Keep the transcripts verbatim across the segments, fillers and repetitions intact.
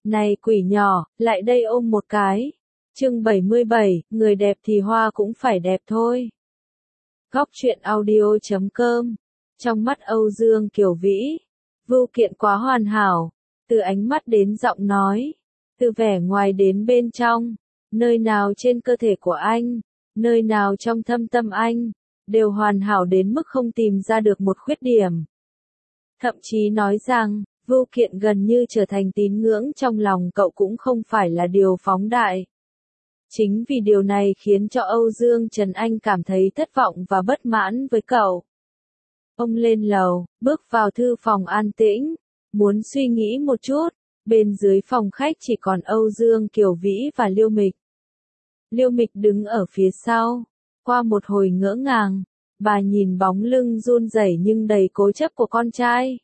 Này quỷ nhỏ, lại đây ôm một cái. Chương bảy mươi bảy, người đẹp thì hoa cũng phải đẹp thôi. Góc truyện audio chấm com. Trong mắt Âu Dương Kiều Vĩ, vưu kiện quá hoàn hảo, từ ánh mắt đến giọng nói, từ vẻ ngoài đến bên trong, nơi nào trên cơ thể của anh, nơi nào trong thâm tâm anh, đều hoàn hảo đến mức không tìm ra được một khuyết điểm. Thậm chí nói rằng, vưu kiện gần như trở thành tín ngưỡng trong lòng cậu cũng không phải là điều phóng đại. Chính vì điều này khiến cho Âu Dương Trần Anh cảm thấy thất vọng và bất mãn với cậu. Ông lên lầu, bước vào thư phòng an tĩnh, muốn suy nghĩ một chút, bên dưới phòng khách chỉ còn Âu Dương Kiều Vĩ và Liêu Mịch. Liêu Mịch đứng ở phía sau, qua một hồi ngỡ ngàng, bà nhìn bóng lưng run rẩy nhưng đầy cố chấp của con trai.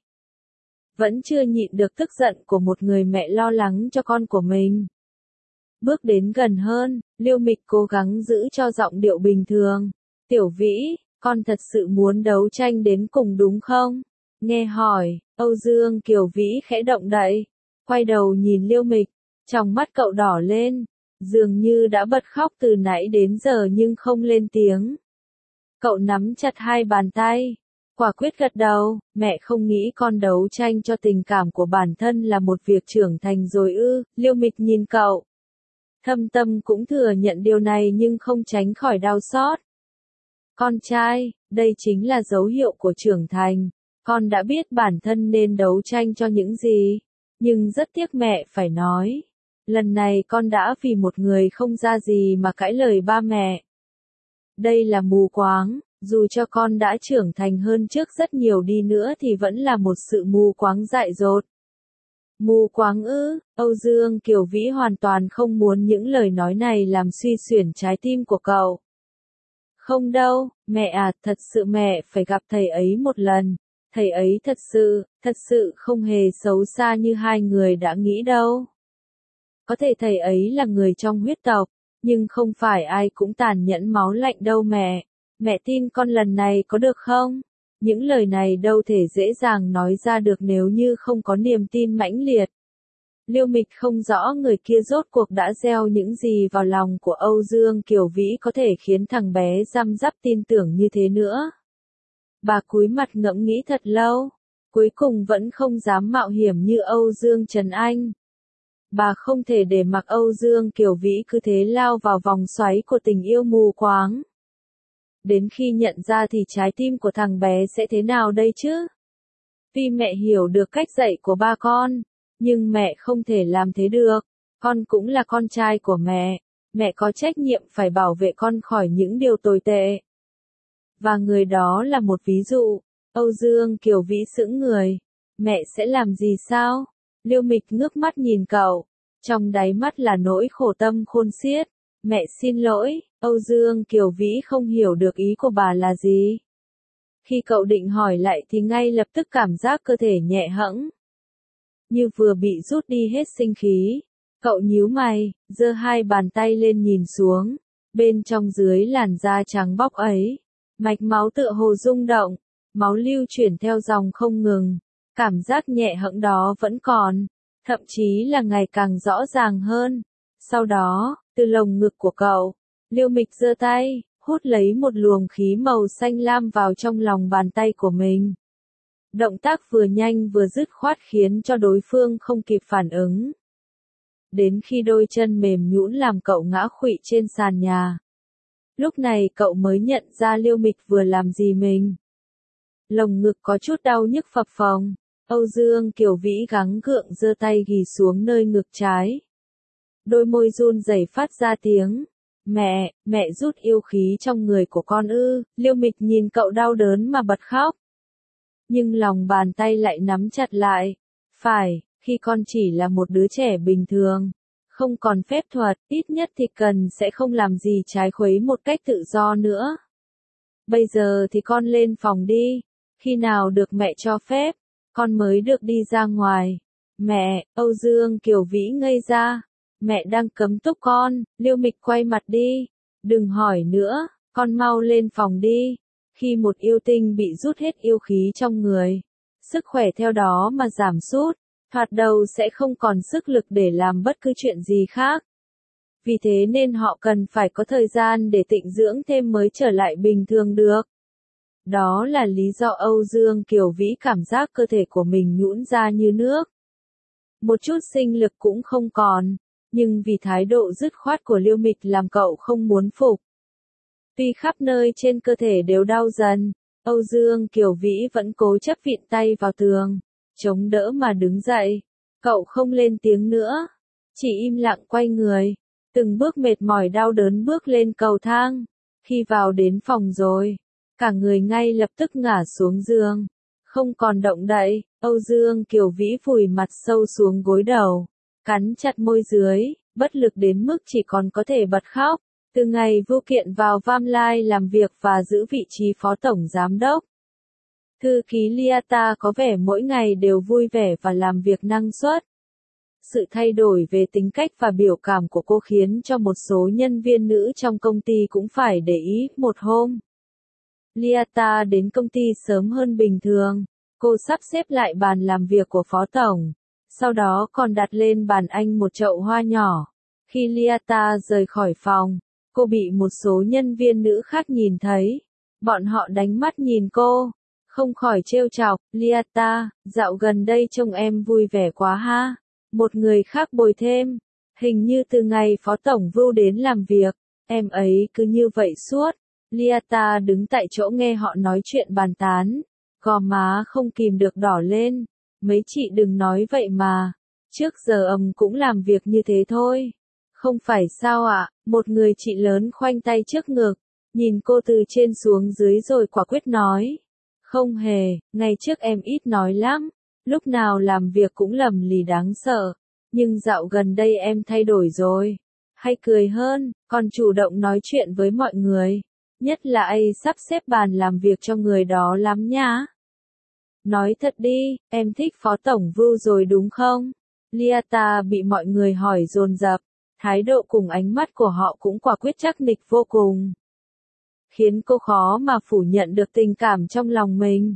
Vẫn chưa nhịn được tức giận của một người mẹ lo lắng cho con của mình. Bước đến gần hơn, Liêu Mịch cố gắng giữ cho giọng điệu bình thường. Tiểu Vĩ, con thật sự muốn đấu tranh đến cùng đúng không? Nghe hỏi, Âu Dương Kiều Vĩ khẽ động đậy, quay đầu nhìn Liêu Mịch, trong mắt cậu đỏ lên, dường như đã bật khóc từ nãy đến giờ nhưng không lên tiếng. Cậu nắm chặt hai bàn tay, quả quyết gật đầu, mẹ không nghĩ con đấu tranh cho tình cảm của bản thân là một việc trưởng thành rồi ư. Liêu Mịch nhìn cậu, thâm tâm cũng thừa nhận điều này nhưng không tránh khỏi đau xót. Con trai, đây chính là dấu hiệu của trưởng thành, con đã biết bản thân nên đấu tranh cho những gì, nhưng rất tiếc mẹ phải nói, lần này con đã vì một người không ra gì mà cãi lời ba mẹ. Đây là mù quáng, dù cho con đã trưởng thành hơn trước rất nhiều đi nữa thì vẫn là một sự mù quáng dại dột. Mù quáng ư? Âu Dương Kiều Vĩ hoàn toàn không muốn những lời nói này làm suy xuyển trái tim của cậu. Không đâu, mẹ à, thật sự mẹ phải gặp thầy ấy một lần. Thầy ấy thật sự, thật sự không hề xấu xa như hai người đã nghĩ đâu. Có thể thầy ấy là người trong huyết tộc, nhưng không phải ai cũng tàn nhẫn máu lạnh đâu mẹ. Mẹ tin con lần này có được không? Những lời này đâu thể dễ dàng nói ra được nếu như không có niềm tin mãnh liệt. Liêu Mịch không rõ người kia rốt cuộc đã gieo những gì vào lòng của Âu Dương Kiều Vĩ có thể khiến thằng bé răm rắp tin tưởng như thế nữa. Bà cúi mặt ngẫm nghĩ thật lâu, cuối cùng vẫn không dám mạo hiểm như Âu Dương Trần Anh. Bà không thể để mặc Âu Dương Kiều Vĩ cứ thế lao vào vòng xoáy của tình yêu mù quáng. Đến khi nhận ra thì trái tim của thằng bé sẽ thế nào đây chứ? Vì mẹ hiểu được cách dạy của ba con, nhưng mẹ không thể làm thế được. Con cũng là con trai của mẹ, mẹ có trách nhiệm phải bảo vệ con khỏi những điều tồi tệ. Và người đó là một ví dụ. Âu Dương Kiều Vĩ sững người. Mẹ sẽ làm gì sao? Liêu Mịch ngước mắt nhìn cậu, trong đáy mắt là nỗi khổ tâm khôn xiết. Mẹ xin lỗi. Âu Dương Kiều Vĩ không hiểu được ý của bà là gì. Khi cậu định hỏi lại thì ngay lập tức cảm giác cơ thể nhẹ hẫng, như vừa bị rút đi hết sinh khí. Cậu nhíu mày, giơ hai bàn tay lên nhìn xuống. Bên trong dưới làn da trắng bóc ấy, mạch máu tựa hồ rung động, máu lưu chuyển theo dòng không ngừng. Cảm giác nhẹ hẫng đó vẫn còn, thậm chí là ngày càng rõ ràng hơn. Sau đó, từ lồng ngực của cậu, Liêu Mịch giơ tay, hút lấy một luồng khí màu xanh lam vào trong lòng bàn tay của mình. Động tác vừa nhanh vừa dứt khoát khiến cho đối phương không kịp phản ứng. Đến khi đôi chân mềm nhũn làm cậu ngã khuỵu trên sàn nhà. Lúc này cậu mới nhận ra Liêu Mịch vừa làm gì mình. Lồng ngực có chút đau nhức phập phồng. Âu Dương Kiều Vĩ gắng gượng giơ tay ghì xuống nơi ngực trái. Đôi môi run rẩy phát ra tiếng. Mẹ, mẹ rút yêu khí trong người của con ư? Liêu Mịch nhìn cậu đau đớn mà bật khóc. Nhưng lòng bàn tay lại nắm chặt lại. Phải, khi con chỉ là một đứa trẻ bình thường, không còn phép thuật, ít nhất thì cần sẽ không làm gì trái khuấy một cách tự do nữa. Bây giờ thì con lên phòng đi, khi nào được mẹ cho phép, con mới được đi ra ngoài. Mẹ, Âu Dương Kiều Vĩ ngây ra. Mẹ đang cấm túc con. Liêu Mịch quay mặt đi. Đừng hỏi nữa, con mau lên phòng đi. Khi một yêu tinh bị rút hết yêu khí trong người, sức khỏe theo đó mà giảm sút. thoạt đầu sẽ không còn sức lực để làm bất cứ chuyện gì khác. Vì thế nên họ cần phải có thời gian để tịnh dưỡng thêm mới trở lại bình thường được. Đó là lý do Âu Dương Kiều Vĩ cảm giác cơ thể của mình nhũn ra như nước. Một chút sinh lực cũng không còn, nhưng vì thái độ dứt khoát của Liêu Mịch làm cậu không muốn phục. Tuy khắp nơi trên cơ thể đều đau dần, Âu Dương Kiều Vĩ vẫn cố chấp vịn tay vào tường, chống đỡ mà đứng dậy. Cậu không lên tiếng nữa, chỉ im lặng quay người, từng bước mệt mỏi đau đớn bước lên cầu thang. Khi vào đến phòng rồi, cả người ngay lập tức ngả xuống giường, không còn động đậy. Âu Dương Kiều Vĩ vùi mặt sâu xuống gối đầu, cắn chặt môi dưới, bất lực đến mức chỉ còn có thể bật khóc. Từ ngày Vưu Kiện vào Vam Lai làm việc và giữ vị trí phó tổng giám đốc, thư ký Liata có vẻ mỗi ngày đều vui vẻ và làm việc năng suất. Sự thay đổi về tính cách và biểu cảm của cô khiến cho một số nhân viên nữ trong công ty cũng phải để ý. Một hôm, Liata đến công ty sớm hơn bình thường. Cô sắp xếp lại bàn làm việc của phó tổng, sau đó còn đặt lên bàn anh một chậu hoa nhỏ. Khi Liata rời khỏi phòng, cô bị một số nhân viên nữ khác nhìn thấy. Bọn họ đánh mắt nhìn cô, không khỏi trêu chọc. Liata, dạo gần đây trông em vui vẻ quá ha. Một người khác bồi thêm, hình như từ ngày phó tổng Vưu đến làm việc, em ấy cứ như vậy suốt. Liata đứng tại chỗ nghe họ nói chuyện bàn tán, gò má không kìm được đỏ lên. Mấy chị đừng nói vậy mà, trước giờ ầm cũng làm việc như thế thôi. Không phải sao ạ? Một người chị lớn khoanh tay trước ngực, nhìn cô từ trên xuống dưới rồi quả quyết nói. Không hề, ngày trước em ít nói lắm, lúc nào làm việc cũng lầm lì đáng sợ, nhưng dạo gần đây em thay đổi rồi, hay cười hơn, còn chủ động nói chuyện với mọi người, nhất là ai sắp xếp bàn làm việc cho người đó lắm nhá. Nói thật đi, em thích phó tổng Vưu rồi đúng không? Liata bị mọi người hỏi dồn dập, thái độ cùng ánh mắt của họ cũng quả quyết chắc nịch vô cùng, khiến cô khó mà phủ nhận được tình cảm trong lòng mình.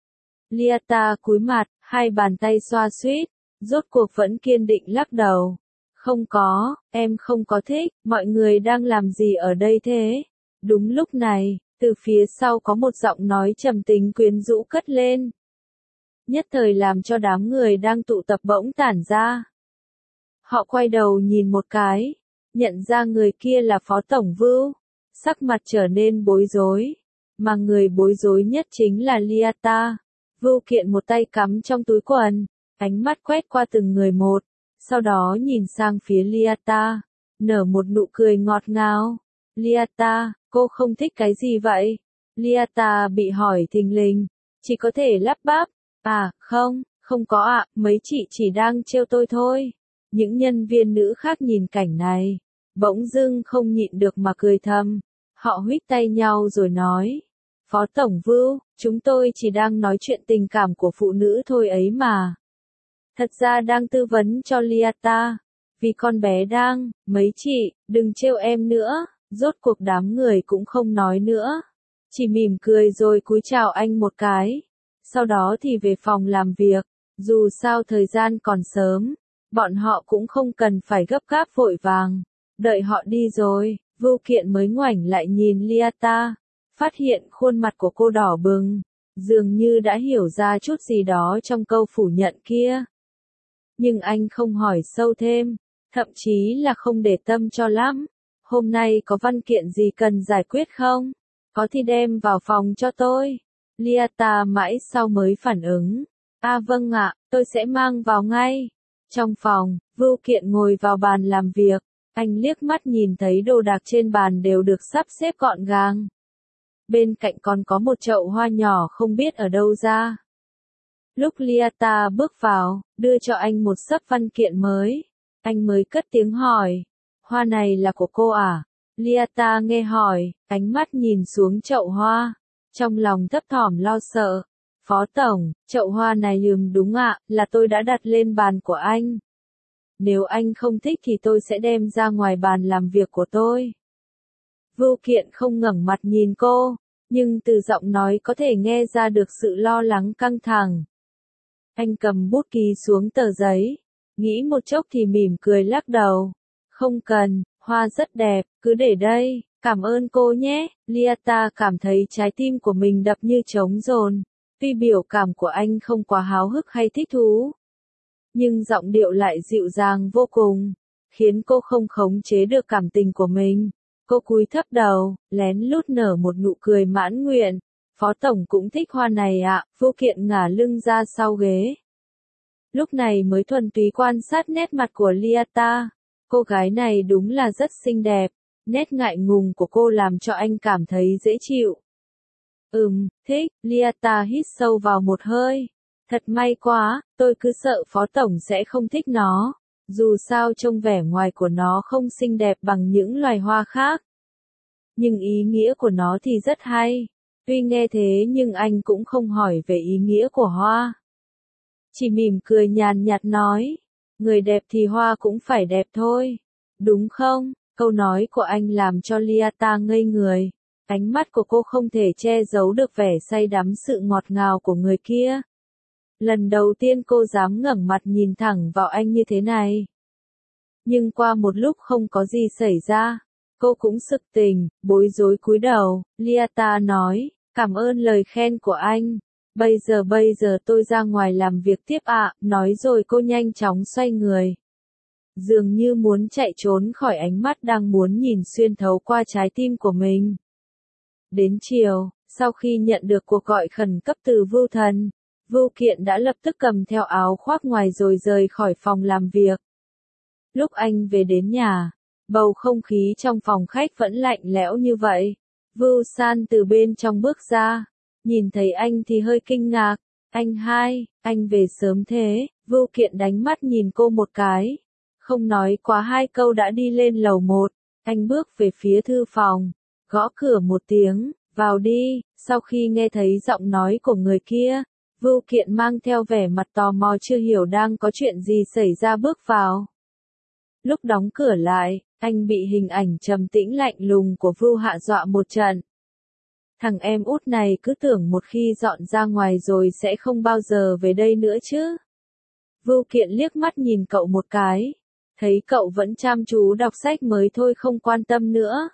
Liata cúi mặt, hai bàn tay xoa xuýt, rốt cuộc vẫn kiên định lắc đầu. Không có, em không có thích, mọi người đang làm gì ở đây thế? Đúng lúc này, từ phía sau có một giọng nói trầm tính quyến rũ cất lên. Nhất thời làm cho đám người đang tụ tập bỗng tản ra. Họ quay đầu nhìn một cái, nhận ra người kia là phó tổng Vưu, sắc mặt trở nên bối rối, mà người bối rối nhất chính là Liata. Vưu Kiện một tay cắm trong túi quần, ánh mắt quét qua từng người một, sau đó nhìn sang phía Liata, nở một nụ cười ngọt ngào. Liata, cô không thích cái gì vậy? Liata bị hỏi thình lình, chỉ có thể lắp bắp, à, không, không có ạ, mấy chị chỉ đang trêu tôi thôi. Những nhân viên nữ khác nhìn cảnh này, bỗng dưng không nhịn được mà cười thầm, họ huýt tay nhau rồi nói. Phó tổng Vưu, chúng tôi chỉ đang nói chuyện tình cảm của phụ nữ thôi ấy mà. Thật ra đang tư vấn cho Liata, vì con bé đang, mấy chị, đừng trêu em nữa. Rốt cuộc đám người cũng không nói nữa, chỉ mỉm cười rồi cúi chào anh một cái, sau đó thì về phòng làm việc. Dù sao thời gian còn sớm, bọn họ cũng không cần phải gấp gáp vội vàng. Đợi họ đi rồi, Vưu Kiện mới ngoảnh lại nhìn Liata, phát hiện khuôn mặt của cô đỏ bừng, dường như đã hiểu ra chút gì đó trong câu phủ nhận kia. Nhưng anh không hỏi sâu thêm, thậm chí là không để tâm cho lắm. Hôm nay có văn kiện gì cần giải quyết không? Có thì đem vào phòng cho tôi. Liata mãi sau mới phản ứng. À vâng ạ, tôi sẽ mang vào ngay. Trong phòng, Vưu Kiện ngồi vào bàn làm việc. Anh liếc mắt nhìn thấy đồ đạc trên bàn đều được sắp xếp gọn gàng. Bên cạnh còn có một chậu hoa nhỏ không biết ở đâu ra. Lúc Liata bước vào, đưa cho anh một xấp văn kiện mới, anh mới cất tiếng hỏi. Hoa này là của cô à? Liata nghe hỏi, ánh mắt nhìn xuống chậu hoa, trong lòng thấp thỏm lo sợ. Phó tổng, chậu hoa này ừm đúng ạ, là tôi đã đặt lên bàn của anh. Nếu anh không thích thì tôi sẽ đem ra ngoài bàn làm việc của tôi. Vưu Kiện không ngẩng mặt nhìn cô, nhưng từ giọng nói có thể nghe ra được sự lo lắng căng thẳng. Anh cầm bút ký xuống tờ giấy, nghĩ một chốc thì mỉm cười lắc đầu. Không cần, hoa rất đẹp, cứ để đây, cảm ơn cô nhé. Liata cảm thấy trái tim của mình đập như trống dồn. Tuy biểu cảm của anh không quá háo hức hay thích thú, nhưng giọng điệu lại dịu dàng vô cùng, khiến cô không khống chế được cảm tình của mình. Cô cúi thấp đầu, lén lút nở một nụ cười mãn nguyện. Phó tổng cũng thích hoa này ạ. À? Vô Kiện ngả lưng ra sau ghế. Lúc này mới thuần túy quan sát nét mặt của Liata. Cô gái này đúng là rất xinh đẹp. Nét ngại ngùng của cô làm cho anh cảm thấy dễ chịu. Ừm, thích. Liata hít sâu vào một hơi. Thật may quá, tôi cứ sợ phó tổng sẽ không thích nó. Dù sao trông vẻ ngoài của nó không xinh đẹp bằng những loài hoa khác. Nhưng ý nghĩa của nó thì rất hay. Tuy nghe thế nhưng anh cũng không hỏi về ý nghĩa của hoa. Chỉ mỉm cười nhàn nhạt nói. Người đẹp thì hoa cũng phải đẹp thôi. Đúng không? Câu nói của anh làm cho Liata ngây người. Ánh mắt của cô không thể che giấu được vẻ say đắm sự ngọt ngào của người kia. Lần đầu tiên cô dám ngẩng mặt nhìn thẳng vào anh như thế này. Nhưng qua một lúc không có gì xảy ra, cô cũng sực tỉnh, bối rối cúi đầu. Liata nói, cảm ơn lời khen của anh. Bây giờ bây giờ tôi ra ngoài làm việc tiếp ạ. Nói rồi cô nhanh chóng xoay người. Dường như muốn chạy trốn khỏi ánh mắt đang muốn nhìn xuyên thấu qua trái tim của mình. Đến chiều, sau khi nhận được cuộc gọi khẩn cấp từ Vưu Thần, Vưu Kiện đã lập tức cầm theo áo khoác ngoài rồi rời khỏi phòng làm việc. Lúc anh về đến nhà, bầu không khí trong phòng khách vẫn lạnh lẽo như vậy. Vưu San từ bên trong bước ra, nhìn thấy anh thì hơi kinh ngạc. Anh hai, anh về sớm thế. Vưu Kiện đánh mắt nhìn cô một cái, không nói quá hai câu đã đi lên lầu một. Anh bước về phía thư phòng, gõ cửa một tiếng, vào đi. Sau khi nghe thấy giọng nói của người kia, Vưu Kiện mang theo vẻ mặt tò mò chưa hiểu đang có chuyện gì xảy ra bước vào. Lúc đóng cửa lại, anh bị hình ảnh trầm tĩnh lạnh lùng của Vưu Hạ dọa một trận. Thằng em út này cứ tưởng một khi dọn ra ngoài rồi sẽ không bao giờ về đây nữa chứ. Vưu Kiện liếc mắt nhìn cậu một cái, thấy cậu vẫn chăm chú đọc sách mới thôi không quan tâm nữa.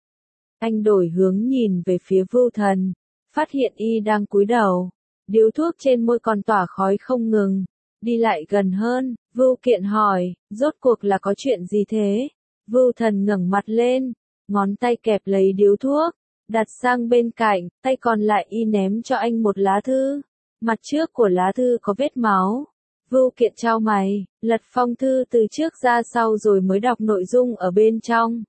Anh đổi hướng nhìn về phía Vưu Thần, phát hiện y đang cúi đầu, điếu thuốc trên môi còn tỏa khói không ngừng. Đi lại gần hơn, Vưu Kiện hỏi, rốt cuộc là có chuyện gì thế? Vưu Thần ngẩng mặt lên, ngón tay kẹp lấy điếu thuốc, đặt sang bên cạnh, tay còn lại y ném cho anh một lá thư. Mặt trước của lá thư có vết máu. Vưu Kiện chau mày, lật phong thư từ trước ra sau rồi mới đọc nội dung ở bên trong.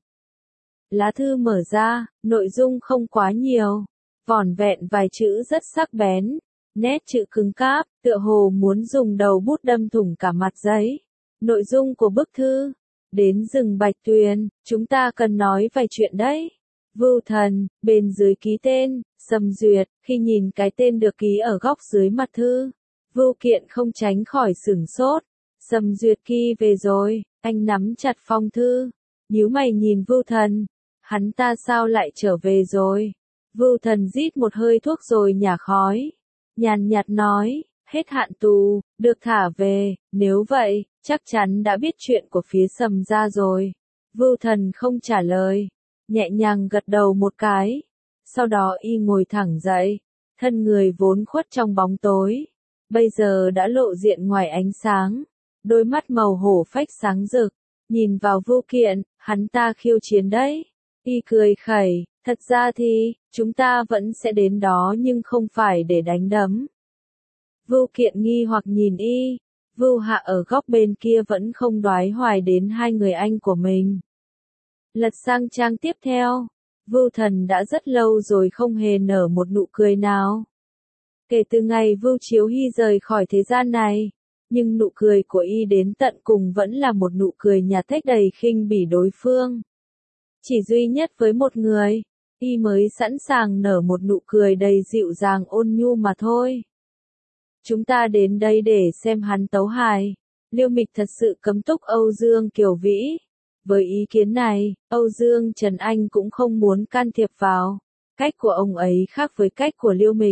Lá thư mở ra, nội dung không quá nhiều, vỏn vẹn vài chữ rất sắc bén, nét chữ cứng cáp, tựa hồ muốn dùng đầu bút đâm thủng cả mặt giấy. Nội dung của bức thư: đến rừng Bạch Tuyền, chúng ta cần nói vài chuyện đấy. Vưu Thần, bên dưới ký tên, Sầm Duyệt. Khi nhìn cái tên được ký ở góc dưới mặt thư, Vưu Kiện không tránh khỏi sửng sốt. Sầm Duyệt kia về rồi. Anh nắm chặt phong thư, nhíu mày nhìn Vưu Thần. Hắn ta sao lại trở về rồi? Vưu Thần rít một hơi thuốc rồi nhả khói, nhàn nhạt nói, hết hạn tù, được thả về. Nếu vậy, chắc chắn đã biết chuyện của phía Sầm gia rồi. Vưu Thần không trả lời, nhẹ nhàng gật đầu một cái. Sau đó y ngồi thẳng dậy, thân người vốn khuất trong bóng tối, bây giờ đã lộ diện ngoài ánh sáng. Đôi mắt màu hổ phách sáng rực, nhìn vào Vưu Kiện, hắn ta khiêu chiến đấy. Y cười khẩy, thật ra thì, chúng ta vẫn sẽ đến đó nhưng không phải để đánh đấm. Vưu Kiện nghi hoặc nhìn y, Vưu Hạ ở góc bên kia vẫn không đoái hoài đến hai người anh của mình. Lật sang trang tiếp theo, Vưu Thần đã rất lâu rồi không hề nở một nụ cười nào. Kể từ ngày Vưu Chiếu Hy rời khỏi thế gian này, nhưng nụ cười của y đến tận cùng vẫn là một nụ cười nhạt thách đầy khinh bỉ đối phương. Chỉ duy nhất với một người, y mới sẵn sàng nở một nụ cười đầy dịu dàng ôn nhu mà thôi. Chúng ta đến đây để xem hắn tấu hài. Liêu Mịch thật sự cấm túc Âu Dương Kiều Vĩ. Với ý kiến này, Âu Dương Trần Anh cũng không muốn can thiệp vào. Cách của ông ấy khác với cách của Liêu Mịch,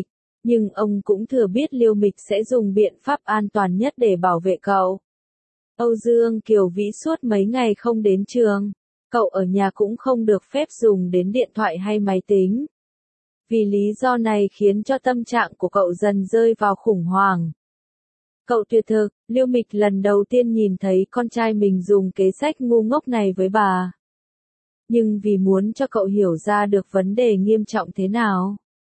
Nhưng ông cũng thừa biết Liêu Mịch sẽ dùng biện pháp an toàn nhất để bảo vệ cậu. Âu Dương Kiều Vĩ suốt mấy ngày không đến trường. Cậu ở nhà cũng không được phép dùng đến điện thoại hay máy tính. Vì lý do này khiến cho tâm trạng của cậu dần rơi vào khủng hoảng. Cậu tuyệt thực, Liêu Mịch lần đầu tiên nhìn thấy con trai mình dùng kế sách ngu ngốc này với bà. Nhưng vì muốn cho cậu hiểu ra được vấn đề nghiêm trọng thế nào,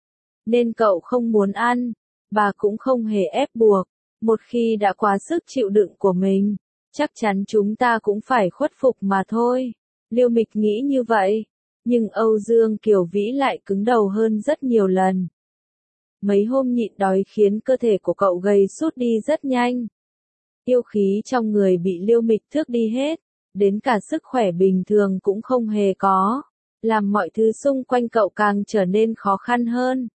nên cậu không muốn ăn, bà cũng không hề ép buộc. Một khi đã quá sức chịu đựng của mình, chắc chắn chúng ta cũng phải khuất phục mà thôi. Liêu Mịch nghĩ như vậy, nhưng Âu Dương Kiều Vĩ lại cứng đầu hơn rất nhiều lần. Mấy hôm nhịn đói khiến cơ thể của cậu gầy sút đi rất nhanh. Yêu khí trong người bị Liêu Mịch thước đi hết, đến cả sức khỏe bình thường cũng không hề có, làm mọi thứ xung quanh cậu càng trở nên khó khăn hơn.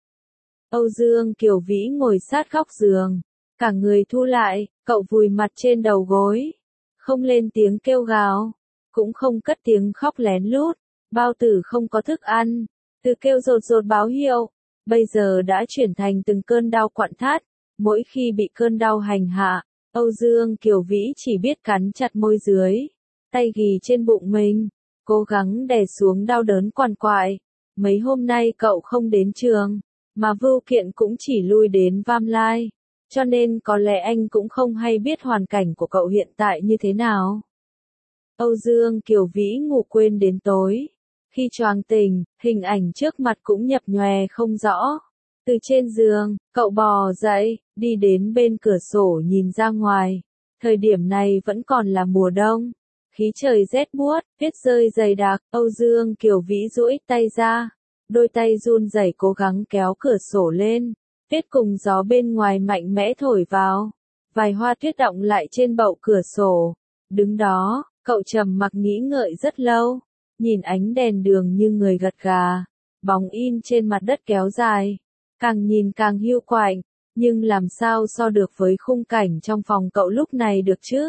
Âu Dương Kiều Vĩ ngồi sát góc giường, cả người thu lại, cậu vùi mặt trên đầu gối, không lên tiếng kêu gào, cũng không cất tiếng khóc lén lút. Bao tử không có thức ăn, từ kêu rột rột báo hiệu, bây giờ đã chuyển thành từng cơn đau quặn thắt. Mỗi khi bị cơn đau hành hạ, Âu Dương Kiều Vĩ chỉ biết cắn chặt môi dưới, tay ghì trên bụng mình, cố gắng đè xuống đau đớn quằn quại. Mấy hôm nay cậu không đến trường, mà Vưu Kiện cũng chỉ lui đến Vam Lai, cho nên có lẽ anh cũng không hay biết hoàn cảnh của cậu hiện tại như thế nào. Âu Dương Kiều Vĩ ngủ quên đến tối. Khi choàng tỉnh, hình ảnh trước mặt cũng nhập nhòe không rõ. Từ trên giường, cậu bò dậy, đi đến bên cửa sổ nhìn ra ngoài. Thời điểm này vẫn còn là mùa đông. Khí trời rét buốt, tuyết rơi dày đặc. Âu Dương Kiều Vĩ duỗi tay ra. Đôi tay run rẩy cố gắng kéo cửa sổ lên. Tuyết cùng gió bên ngoài mạnh mẽ thổi vào. Vài hoa tuyết đọng lại trên bậu cửa sổ. Đứng đó, cậu trầm mặc nghĩ ngợi rất lâu. Nhìn ánh đèn đường như người gật gà, bóng in trên mặt đất kéo dài, càng nhìn càng hiu quạnh, nhưng làm sao so được với khung cảnh trong phòng cậu lúc này được chứ?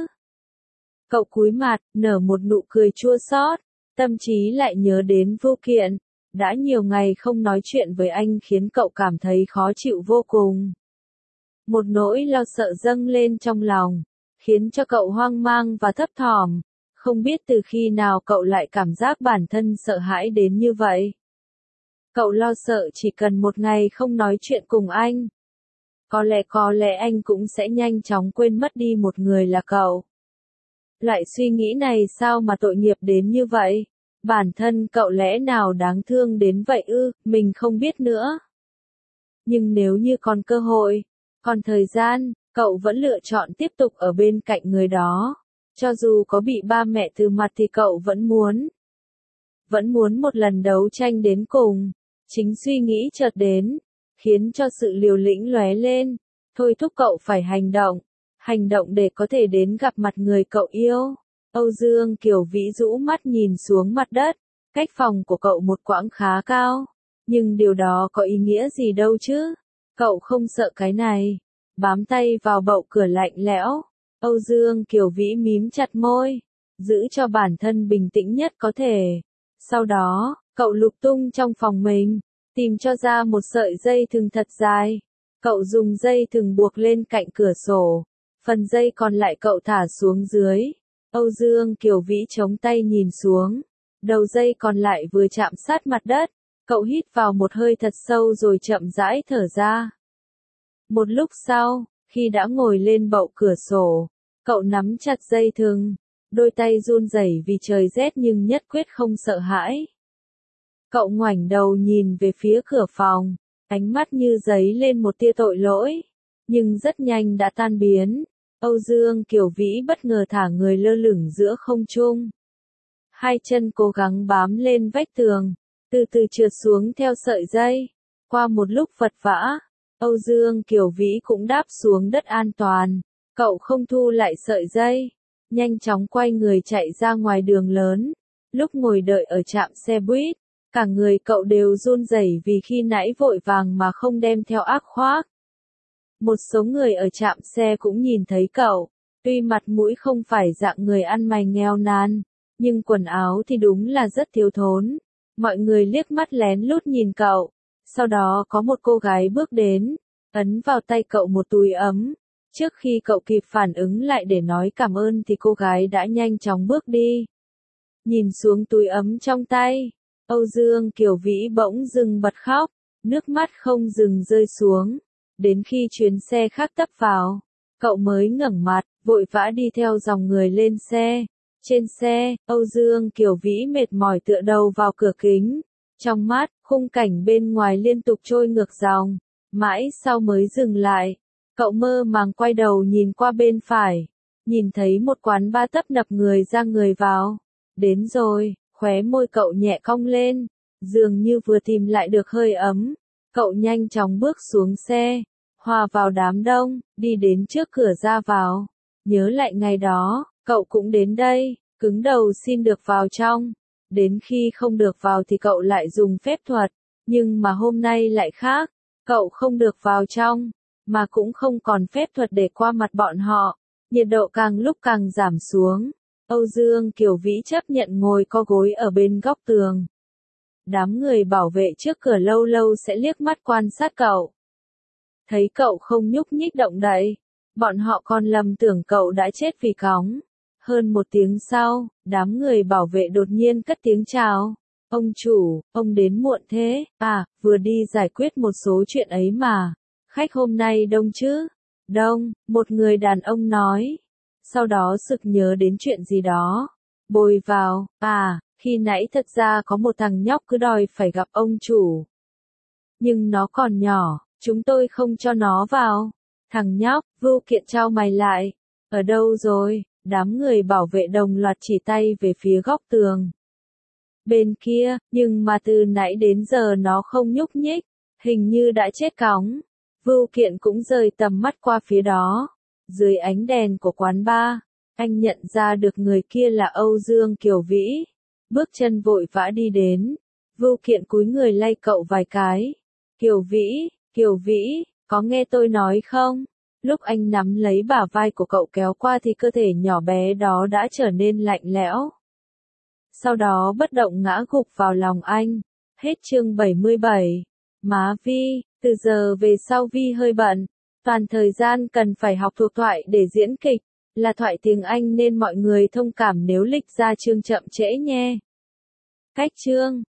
Cậu cúi mặt, nở một nụ cười chua xót, tâm trí lại nhớ đến Vưu Kiện, đã nhiều ngày không nói chuyện với anh khiến cậu cảm thấy khó chịu vô cùng. Một nỗi lo sợ dâng lên trong lòng, khiến cho cậu hoang mang và thấp thỏm. Không biết từ khi nào cậu lại cảm giác bản thân sợ hãi đến như vậy. Cậu lo sợ chỉ cần một ngày không nói chuyện cùng anh. Có lẽ có lẽ anh cũng sẽ nhanh chóng quên mất đi một người là cậu. Loại suy nghĩ này sao mà tội nghiệp đến như vậy? Bản thân cậu lẽ nào đáng thương đến vậy ư, mình không biết nữa. Nhưng nếu như còn cơ hội, còn thời gian, cậu vẫn lựa chọn tiếp tục ở bên cạnh người đó. Cho dù có bị ba mẹ từ mặt thì cậu vẫn muốn. Vẫn muốn một lần đấu tranh đến cùng. Chính suy nghĩ chợt đến, khiến cho sự liều lĩnh lóe lên, thôi thúc cậu phải hành động. Hành động để có thể đến gặp mặt người cậu yêu. Âu Dương Kiều Vĩ rũ mắt nhìn xuống mặt đất, cách phòng của cậu một quãng khá cao. Nhưng điều đó có ý nghĩa gì đâu chứ? Cậu không sợ cái này. Bám tay vào bậu cửa lạnh lẽo. Âu Dương Kiều Vĩ mím chặt môi, giữ cho bản thân bình tĩnh nhất có thể. Sau đó, cậu lục tung trong phòng mình, tìm cho ra một sợi dây thừng thật dài. Cậu dùng dây thừng buộc lên cạnh cửa sổ, phần dây còn lại cậu thả xuống dưới. Âu Dương Kiều Vĩ chống tay nhìn xuống, đầu dây còn lại vừa chạm sát mặt đất. Cậu hít vào một hơi thật sâu rồi chậm rãi thở ra. Một lúc sau, khi đã ngồi lên bậu cửa sổ, cậu nắm chặt dây thừng, đôi tay run rẩy vì trời rét nhưng nhất quyết không sợ hãi. Cậu ngoảnh đầu nhìn về phía cửa phòng, ánh mắt như giấy lên một tia tội lỗi, nhưng rất nhanh đã tan biến. Âu Dương Kiều Vĩ bất ngờ thả người lơ lửng giữa không trung. Hai chân cố gắng bám lên vách tường, từ từ trượt xuống theo sợi dây. Qua một lúc vật vã, Âu Dương Kiều Vĩ cũng đáp xuống đất an toàn. Cậu không thu lại sợi dây, nhanh chóng quay người chạy ra ngoài đường lớn. Lúc ngồi đợi ở trạm xe buýt, cả người cậu đều run rẩy vì khi nãy vội vàng mà không đem theo áo khoác. Một số người ở trạm xe cũng nhìn thấy cậu, tuy mặt mũi không phải dạng người ăn mày nghèo nàn, nhưng quần áo thì đúng là rất thiếu thốn. Mọi người liếc mắt lén lút nhìn cậu, sau đó có một cô gái bước đến, ấn vào tay cậu một túi ấm. Trước khi cậu kịp phản ứng lại để nói cảm ơn thì cô gái đã nhanh chóng bước đi. Nhìn xuống túi ấm trong tay, Âu Dương Kiều Vĩ bỗng dưng bật khóc, nước mắt không dừng rơi xuống. Đến khi chuyến xe khác tấp vào, cậu mới ngẩng mặt, vội vã đi theo dòng người lên xe. Trên xe, Âu Dương Kiều Vĩ mệt mỏi tựa đầu vào cửa kính. Trong mắt, khung cảnh bên ngoài liên tục trôi ngược dòng. Mãi sau mới dừng lại. Cậu mơ màng quay đầu nhìn qua bên phải. Nhìn thấy một quán bar tấp nập người ra người vào. Đến rồi, khóe môi cậu nhẹ cong lên. Dường như vừa tìm lại được hơi ấm. Cậu nhanh chóng bước xuống xe. Hòa vào đám đông, đi đến trước cửa ra vào. Nhớ lại ngày đó, cậu cũng đến đây, cứng đầu xin được vào trong. Đến khi không được vào thì cậu lại dùng phép thuật. Nhưng mà hôm nay lại khác. Cậu không được vào trong, mà cũng không còn phép thuật để qua mặt bọn họ. Nhiệt độ càng lúc càng giảm xuống. Âu Dương Kiều Vĩ chấp nhận ngồi co gối ở bên góc tường. Đám người bảo vệ trước cửa lâu lâu sẽ liếc mắt quan sát cậu. Thấy cậu không nhúc nhích động đậy, bọn họ còn lầm tưởng cậu đã chết vì cóng. Hơn một tiếng sau, đám người bảo vệ đột nhiên cất tiếng chào. Ông chủ, ông đến muộn thế, à, vừa đi giải quyết một số chuyện ấy mà. Khách hôm nay đông chứ? Đông, một người đàn ông nói. Sau đó sực nhớ đến chuyện gì đó. Bồi vào, à, khi nãy thật ra có một thằng nhóc cứ đòi phải gặp ông chủ. Nhưng nó còn nhỏ, chúng tôi không cho nó vào. Thằng nhóc, Vưu Kiện chau mày lại. Ở đâu rồi? Đám người bảo vệ đồng loạt chỉ tay về phía góc tường. Bên kia, nhưng mà từ nãy đến giờ nó không nhúc nhích, hình như đã chết cóng. Vưu Kiện cũng rời tầm mắt qua phía đó. Dưới ánh đèn của quán bar, anh nhận ra được người kia là Âu Dương Kiều Vĩ. Bước chân vội vã đi đến. Vưu Kiện cúi người lay cậu vài cái. Kiều Vĩ, Kiều Vĩ, có nghe tôi nói không? Lúc anh nắm lấy bả vai của cậu kéo qua thì cơ thể nhỏ bé đó đã trở nên lạnh lẽo. Sau đó bất động ngã gục vào lòng anh. Hết chương bảy mươi bảy. Má Vi, từ giờ về sau Vi hơi bận. Toàn thời gian cần phải học thuộc thoại để diễn kịch. Là thoại tiếng Anh nên mọi người thông cảm nếu lịch ra chương chậm trễ nhé. Cách chương